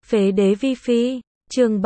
Phế đế vi phi, chương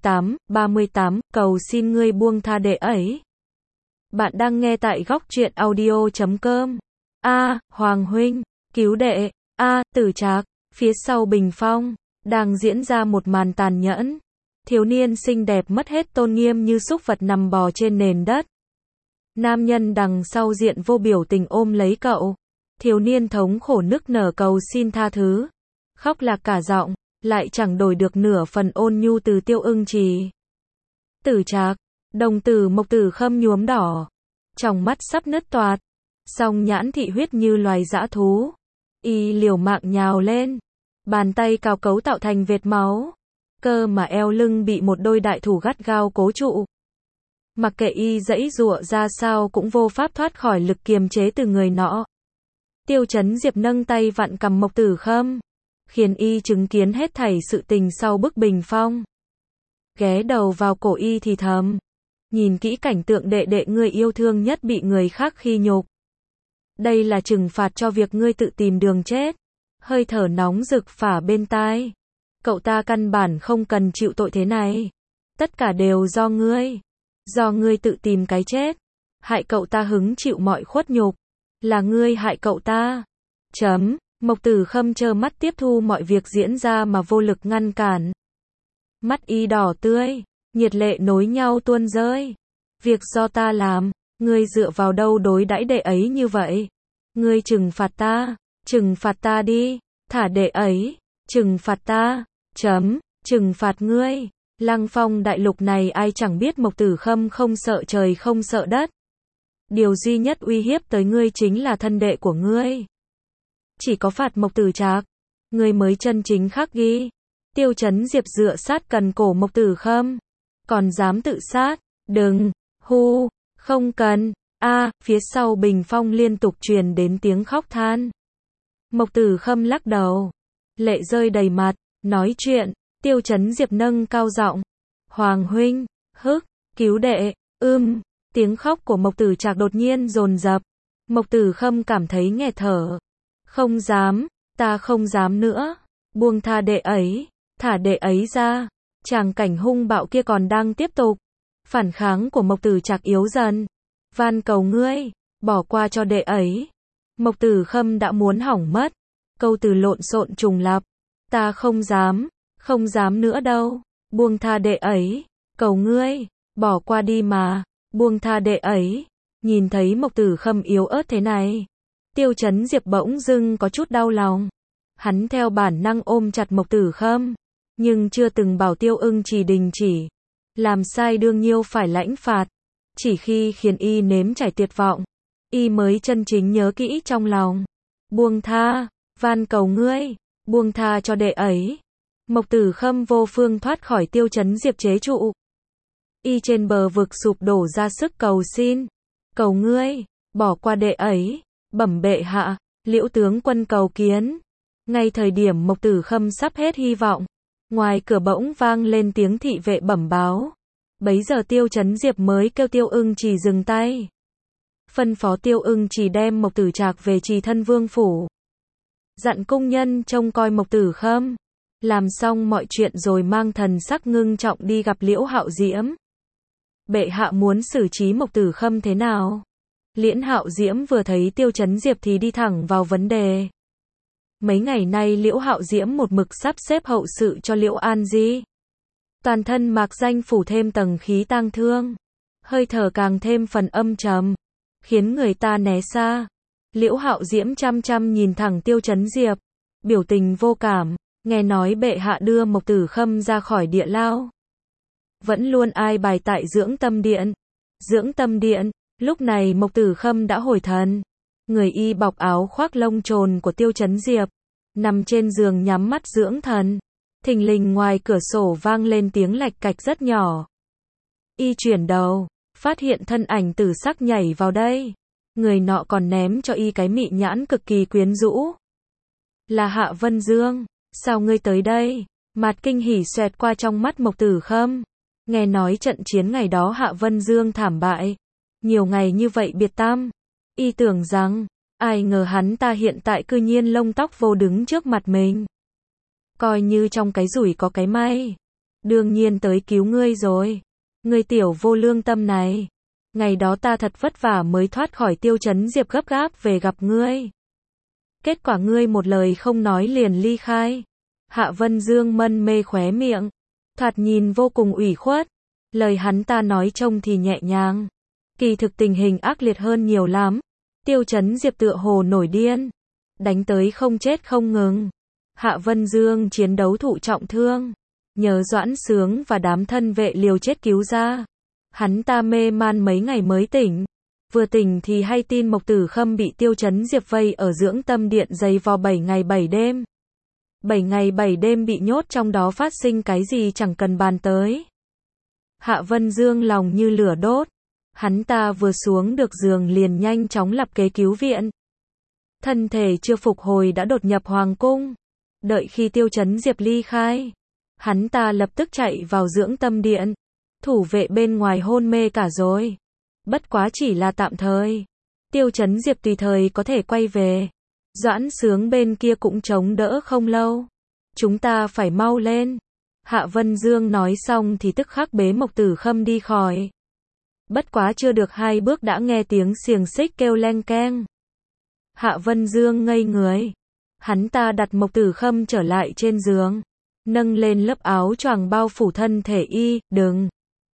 38, cầu xin ngươi buông tha đệ ấy. Bạn đang nghe tại góc truyện audio.com. Hoàng huynh, cứu đệ. Tử Trạc, phía sau bình phong, đang diễn ra một màn tàn nhẫn. Thiếu niên xinh đẹp mất hết tôn nghiêm như súc vật nằm bò trên nền đất. Nam nhân đằng sau diện vô biểu tình ôm lấy cậu. Thiếu niên thống khổ nức nở cầu xin tha thứ. Khóc lạc cả giọng, lại chẳng đổi được nửa phần ôn nhu từ Tiêu Ưng Trì. Tử Trạc, đồng tử Mộc Tử Khâm nhuốm đỏ, trong mắt sắp nứt toạc, song nhãn thị huyết như loài dã thú. Y liều mạng nhào lên, bàn tay cào cấu tạo thành vệt máu, cơ mà eo lưng bị một đôi đại thủ gắt gao cố trụ. Mặc kệ y giãy giụa ra sao cũng vô pháp thoát khỏi lực kiềm chế từ người nọ. Tiêu Chấn Diệp nâng tay vặn cằm Mộc Tử Khâm, khiến y chứng kiến hết thảy sự tình sau bức bình phong. Ghé đầu vào cổ y thì thầm, nhìn kỹ cảnh tượng đệ đệ ngươi yêu thương nhất bị người khác khi nhục. Đây là trừng phạt cho việc ngươi tự tìm đường chết. Hơi thở nóng rực phả bên tai. Cậu ta căn bản không cần chịu tội thế này. Tất cả đều do ngươi. Do ngươi tự tìm cái chết. Hại cậu ta hứng chịu mọi khuất nhục. Là ngươi hại cậu ta. Mộc Tử Khâm trơ mắt tiếp thu mọi việc diễn ra mà vô lực ngăn cản. Mắt y đỏ tươi, nhiệt lệ nối nhau tuôn rơi. Việc do ta làm, ngươi dựa vào đâu đối đãi đệ ấy như vậy? Ngươi trừng phạt ta đi, thả đệ ấy, trừng phạt ta, trừng phạt ngươi. Lăng Phong đại lục này ai chẳng biết Mộc Tử Khâm không sợ trời không sợ đất. Điều duy nhất uy hiếp tới ngươi chính là thân đệ của ngươi. Chỉ có phạt Mộc Tử Trạc, ngươi mới chân chính khắc ghi. Tiêu Chấn Diệp dựa sát cần cổ Mộc Tử Khâm, còn dám tự sát, đừng, không cần. Phía sau bình phong liên tục truyền đến tiếng khóc than. Mộc Tử Khâm lắc đầu, lệ rơi đầy mặt, nói chuyện. Tiêu Chấn Diệp nâng cao giọng, Hoàng huynh, cứu đệ. Tiếng khóc của Mộc Tử Trạc đột nhiên dồn dập. Mộc Tử Khâm cảm thấy nghẹt thở. Không dám, ta không dám nữa. Buông tha đệ ấy, thả đệ ấy ra. Tràng cảnh hung bạo kia còn đang tiếp tục. Phản kháng của Mộc Tử Trạc yếu dần. Van cầu ngươi, bỏ qua cho đệ ấy. Mộc Tử Khâm đã muốn hỏng mất. Câu từ lộn xộn trùng lặp. Ta không dám nữa đâu. Buông tha đệ ấy, cầu ngươi, bỏ qua đi mà. Buông tha đệ ấy. Nhìn thấy Mộc Tử Khâm yếu ớt thế này, Tiêu Chấn Diệp bỗng dưng có chút đau lòng. Hắn theo bản năng ôm chặt Mộc Tử Khâm, nhưng chưa từng bảo Tiêu Ưng Trì đình chỉ. Làm sai đương nhiêu phải lãnh phạt. Chỉ khi khiến y nếm trải tuyệt vọng, y mới chân chính nhớ kỹ trong lòng. Buông tha, van cầu ngươi, buông tha cho đệ ấy. Mộc Tử Khâm vô phương thoát khỏi Tiêu Chấn Diệp chế trụ. Y trên bờ vực sụp đổ ra sức cầu xin. Cầu ngươi, bỏ qua đệ ấy. Bẩm bệ hạ, Liễu tướng quân cầu kiến. Ngay thời điểm Mộc Tử Khâm sắp hết hy vọng, ngoài cửa bỗng vang lên tiếng thị vệ bẩm báo. Bấy giờ Tiêu Chấn Diệp mới kêu Tiêu Ưng Trì dừng tay. Phân phó Tiêu Ưng Trì đem Mộc Tử Trạc về Trì Thân Vương phủ. Dặn cung nhân trông coi Mộc Tử Khâm. Làm xong mọi chuyện rồi mang thần sắc ngưng trọng đi gặp Liễu Hạo Diễm. Bệ hạ muốn xử trí Mộc Tử Khâm thế nào? Liễn Hạo Diễm vừa thấy Tiêu Chấn Diệp thì đi thẳng vào vấn đề. Mấy ngày nay Liễu Hạo Diễm một mực sắp xếp hậu sự cho Liễu An Di. Toàn thân mạc danh phủ thêm tầng khí tang thương. Hơi thở càng thêm phần âm trầm, khiến người ta né xa. Liễu Hạo Diễm chăm chăm nhìn thẳng Tiêu Chấn Diệp, biểu tình vô cảm. Nghe nói bệ hạ đưa Mộc Tử Khâm ra khỏi địa lao, vẫn luôn ai bài tại dưỡng tâm điện. Dưỡng tâm điện, lúc này Mộc Tử Khâm đã hồi thần. Người y bọc áo khoác lông trồn của Tiêu Chấn Diệp, nằm trên giường nhắm mắt dưỡng thần. Thình lình ngoài cửa sổ vang lên tiếng lạch cạch rất nhỏ. Y chuyển đầu, phát hiện thân ảnh tử sắc nhảy vào đây. Người nọ còn ném cho y cái mị nhãn cực kỳ quyến rũ. Là Hạ Vân Dương, sao ngươi tới đây? Mạt kinh hỉ xoẹt qua trong mắt Mộc Tử Khâm. Nghe nói trận chiến ngày đó Hạ Vân Dương thảm bại. Nhiều ngày như vậy biệt tăm. Y tưởng rằng, ai ngờ hắn ta hiện tại cư nhiên lông tóc vô đứng trước mặt mình. coi như trong cái rủi có cái may. Đương nhiên tới cứu ngươi rồi. Ngươi tiểu vô lương tâm này. Ngày đó ta thật vất vả mới thoát khỏi Tiêu Chấn Diệp gấp gáp về gặp ngươi. Kết quả ngươi một lời không nói liền ly khai. Hạ Vân Dương mân mê khóe miệng. Thoạt nhìn vô cùng ủy khuất. Lời hắn ta nói trông thì nhẹ nhàng. Kỳ thực tình hình ác liệt hơn nhiều lắm. Tiêu Chấn Diệp tựa hồ nổi điên. Đánh tới không chết không ngừng. Hạ Vân Dương chiến đấu thụ trọng thương. Nhờ Doãn Sướng và đám thân vệ liều chết cứu ra. Hắn ta mê man mấy ngày mới tỉnh. Vừa tỉnh thì hay tin Mộc Tử Khâm bị Tiêu Chấn Diệp vây ở dưỡng tâm điện giày vò 7 ngày 7 đêm. 7 ngày 7 đêm bị nhốt trong đó phát sinh cái gì chẳng cần bàn tới. Hạ Vân Dương lòng như lửa đốt. Hắn ta vừa xuống được giường liền nhanh chóng lập kế cứu viện. Thân thể chưa phục hồi đã đột nhập hoàng cung. Đợi khi Tiêu Chấn Diệp ly khai, hắn ta lập tức chạy vào dưỡng tâm điện. Thủ vệ bên ngoài hôn mê cả rồi. Bất quá chỉ là tạm thời. Tiêu Chấn Diệp tùy thời có thể quay về. Doãn Sướng bên kia cũng chống đỡ không lâu. Chúng ta phải mau lên. Hạ Vân Dương nói xong thì tức khắc bế Mộc Tử Khâm đi khỏi. Bất quá chưa được 2 bước đã nghe tiếng xiềng xích kêu leng keng. Hạ Vân Dương ngây người. Hắn ta đặt Mộc Tử Khâm trở lại trên giường. Nâng lên lớp áo choàng bao phủ thân thể y, đừng.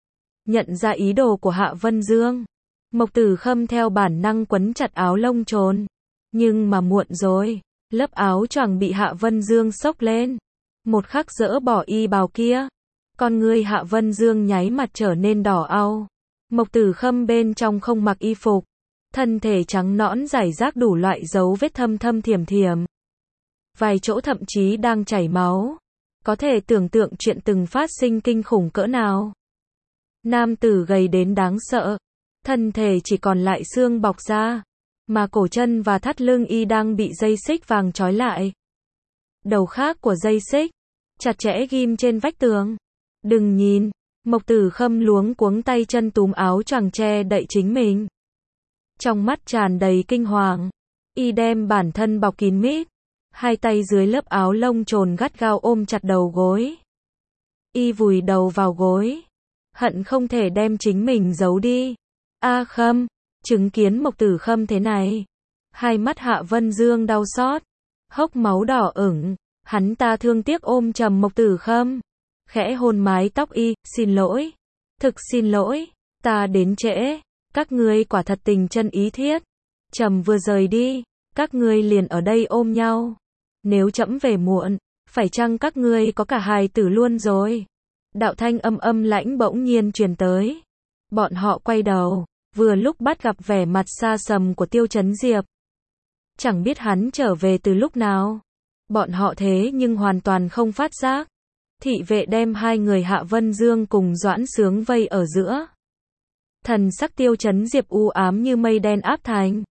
Nhận ra ý đồ của Hạ Vân Dương. Mộc Tử Khâm theo bản năng quấn chặt áo lông trồn. Nhưng mà muộn rồi. Lớp áo choàng bị Hạ Vân Dương xốc lên. Một khắc dỡ bỏ y bào kia. Con ngươi Hạ Vân Dương nháy mặt trở nên đỏ au. Mộc Tử Khâm bên trong không mặc y phục. Thân thể trắng nõn rải rác đủ loại dấu vết thâm thâm thiểm thiểm. Vài chỗ thậm chí đang chảy máu. Có thể tưởng tượng chuyện từng phát sinh kinh khủng cỡ nào. Nam tử gầy đến đáng sợ. Thân thể chỉ còn lại xương bọc ra. Mà cổ chân và thắt lưng y đang bị dây xích vàng trói lại. Đầu khác của dây xích chặt chẽ ghim trên vách tường. Đừng nhìn. Mộc Tử Khâm luống cuống tay chân túm áo choàng che đậy chính mình. Trong mắt tràn đầy kinh hoàng. Y đem bản thân bọc kín mít. Hai tay dưới lớp áo lông trồn gắt gao ôm chặt đầu gối. Y vùi đầu vào gối. Hận không thể đem chính mình giấu đi. A Khâm. Chứng kiến Mộc Tử Khâm thế này. Hai mắt Hạ Vân Dương đau xót. Hốc máu đỏ ửng. Hắn ta thương tiếc ôm chầm Mộc Tử Khâm. Khẽ hôn mái tóc y. Xin lỗi. Thực xin lỗi. Ta đến trễ. Các ngươi quả thật tình chân ý thiết. Trầm vừa rời đi. Các ngươi liền ở đây ôm nhau. Nếu trẫm về muộn. Phải chăng các ngươi có cả hài tử luôn rồi. Đạo thanh âm âm lãnh bỗng nhiên truyền tới. Bọn họ quay đầu. Vừa lúc bắt gặp vẻ mặt xa sầm của Tiêu Chấn Diệp. Chẳng biết hắn trở về từ lúc nào. Bọn họ thế nhưng hoàn toàn không phát giác. Thị vệ đem hai người Hạ Vân Dương cùng Doãn Sướng vây ở giữa. Thần sắc Tiêu Chấn Diệp u ám như mây đen áp thành.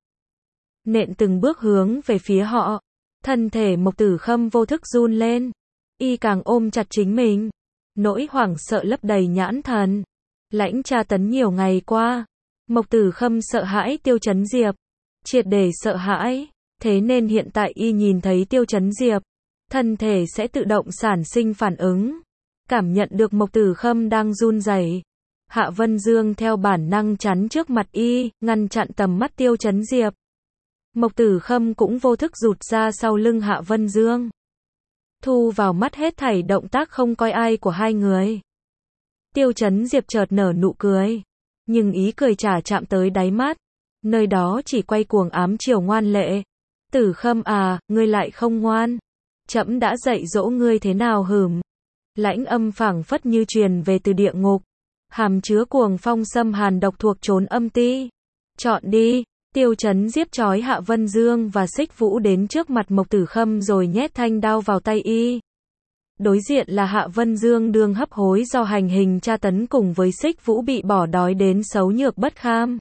Nện từng bước hướng về phía họ. Thân thể Mộc Tử Khâm vô thức run lên. Y càng ôm chặt chính mình. Nỗi hoảng sợ lấp đầy nhãn thần. Lãnh tra tấn nhiều ngày qua. Mộc Tử Khâm sợ hãi Tiêu Chấn Diệp. Triệt để sợ hãi. Thế nên hiện tại y nhìn thấy Tiêu Chấn Diệp. Thân thể sẽ tự động sản sinh phản ứng. Cảm nhận được Mộc Tử Khâm đang run rẩy. Hạ Vân Dương theo bản năng chắn trước mặt y, ngăn chặn tầm mắt Tiêu Chấn Diệp. Mộc Tử Khâm cũng vô thức rụt ra sau lưng Hạ Vân Dương. Thu vào mắt hết thảy động tác không coi ai của hai người. Tiêu Chấn Diệp chợt nở nụ cười. Nhưng ý cười chả chạm tới đáy mắt. Nơi đó chỉ quay cuồng ám chiều ngoan lệ. Tử Khâm à, ngươi lại không ngoan. Trẫm đã dạy dỗ ngươi thế nào hửm. Lãnh âm phảng phất như truyền về từ địa ngục. Hàm chứa cuồng phong xâm hàn độc thuộc chốn âm ti. Chọn đi. Tiêu Chấn Diệp trói Hạ Vân Dương và Xích Vũ đến trước mặt Mộc Tử Khâm rồi nhét thanh đao vào tay y. Đối diện là Hạ Vân Dương đương hấp hối do hành hình tra tấn cùng với Xích Vũ bị bỏ đói đến xấu nhược bất kham.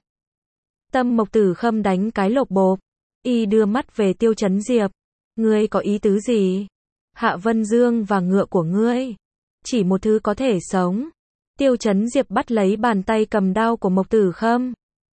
Tâm Mộc Tử Khâm đánh cái lộp bộp. Y đưa mắt về Tiêu Chấn Diệp. Ngươi có ý tứ gì? Hạ Vân Dương và ngựa của ngươi. Chỉ một thứ có thể sống. Tiêu Chấn Diệp bắt lấy bàn tay cầm đao của Mộc Tử Khâm.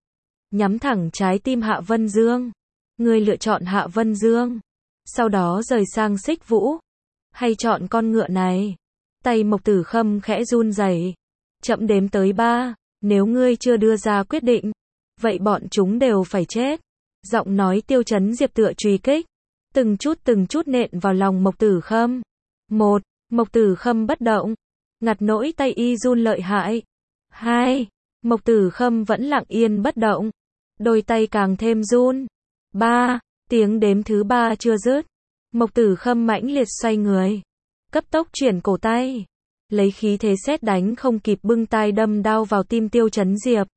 Nhắm thẳng trái tim Hạ Vân Dương. Ngươi lựa chọn Hạ Vân Dương. Sau đó rời sang Xích Vũ. hay chọn con ngựa này? Tay Mộc Tử Khâm khẽ run rẩy. Trẫm đếm tới 3, nếu ngươi chưa đưa ra quyết định, vậy bọn chúng đều phải chết. Giọng nói Tiêu Chấn Diệp tựa truy kích, từng chút nện vào lòng Mộc Tử Khâm. 1. Mộc Tử Khâm bất động, ngặt nỗi tay y run lợi hại. 2. Mộc Tử Khâm vẫn lặng yên bất động, đôi tay càng thêm run. 3. Tiếng đếm thứ 3 chưa dứt, Mộc Tử Khâm mãnh liệt xoay người, cấp tốc chuyển cổ tay, lấy khí thế sét đánh không kịp bưng tay đâm đao vào tim Tiêu Chấn Diệp.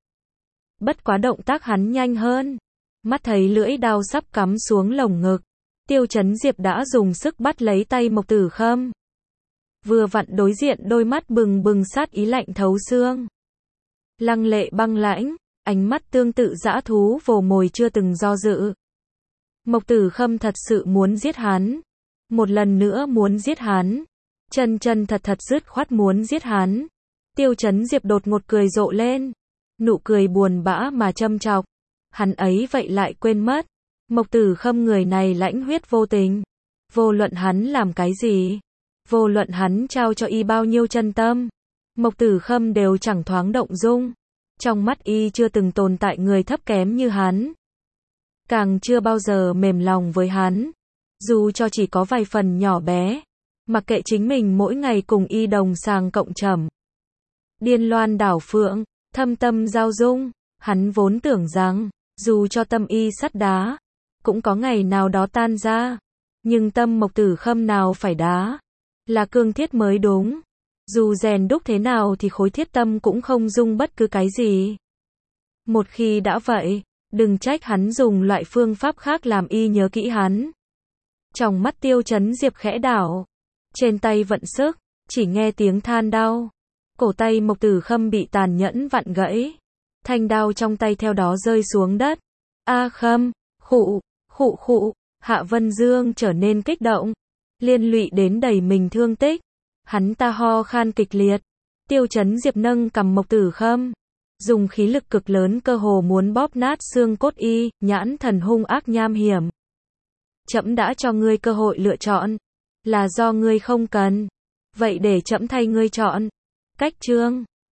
Bất quá động tác hắn nhanh hơn, mắt thấy lưỡi đao sắp cắm xuống lồng ngực, Tiêu Chấn Diệp đã dùng sức bắt lấy tay Mộc Tử Khâm. Vừa vặn đối diện đôi mắt bừng bừng sát ý lạnh thấu xương. Lăng lệ băng lãnh, ánh mắt tương tự dã thú vồ mồi chưa từng do dự. Mộc Tử Khâm thật sự muốn giết hắn, một lần nữa muốn giết hắn, chân thật dứt khoát muốn giết hắn. Tiêu Chấn Diệp đột ngột cười rộ lên, nụ cười buồn bã mà châm chọc. Hắn ấy vậy lại quên mất, Mộc Tử Khâm người này lãnh huyết vô tình, vô luận hắn làm cái gì, vô luận hắn trao cho y bao nhiêu chân tâm, Mộc Tử Khâm đều chẳng thoáng động dung. Trong mắt y chưa từng tồn tại người thấp kém như hắn, càng chưa bao giờ mềm lòng với hắn, dù cho chỉ có vài phần nhỏ bé, mặc kệ chính mình mỗi ngày cùng y đồng sàng cộng trầm, điên loan đảo phượng, thâm tâm giao dung. Hắn vốn tưởng rằng, dù cho tâm y sắt đá, cũng có ngày nào đó tan ra, nhưng tâm Mộc Tử Khâm nào phải đá, là cương thiết mới đúng. Dù rèn đúc thế nào thì khối thiết tâm cũng không dung bất cứ cái gì. Một khi đã vậy, đừng trách hắn dùng loại phương pháp khác làm y nhớ kỹ hắn. Trong mắt Tiêu Chấn Diệp khẽ đảo, trên tay vận sức, chỉ nghe tiếng than đau. Cổ tay Mộc Tử Khâm bị tàn nhẫn vặn gãy, thanh đao trong tay theo đó rơi xuống đất. A Khâm, khụ, Hạ Vân Dương trở nên kích động, liên lụy đến đầy mình thương tích. Hắn ta ho khan kịch liệt. Tiêu Chấn Diệp nâng cầm Mộc Tử Khâm, dùng khí lực cực lớn cơ hồ muốn bóp nát xương cốt y, nhãn thần hung ác nham hiểm. Trẫm đã cho ngươi cơ hội lựa chọn, là do ngươi không cần, vậy để trẫm thay ngươi chọn. Cách chương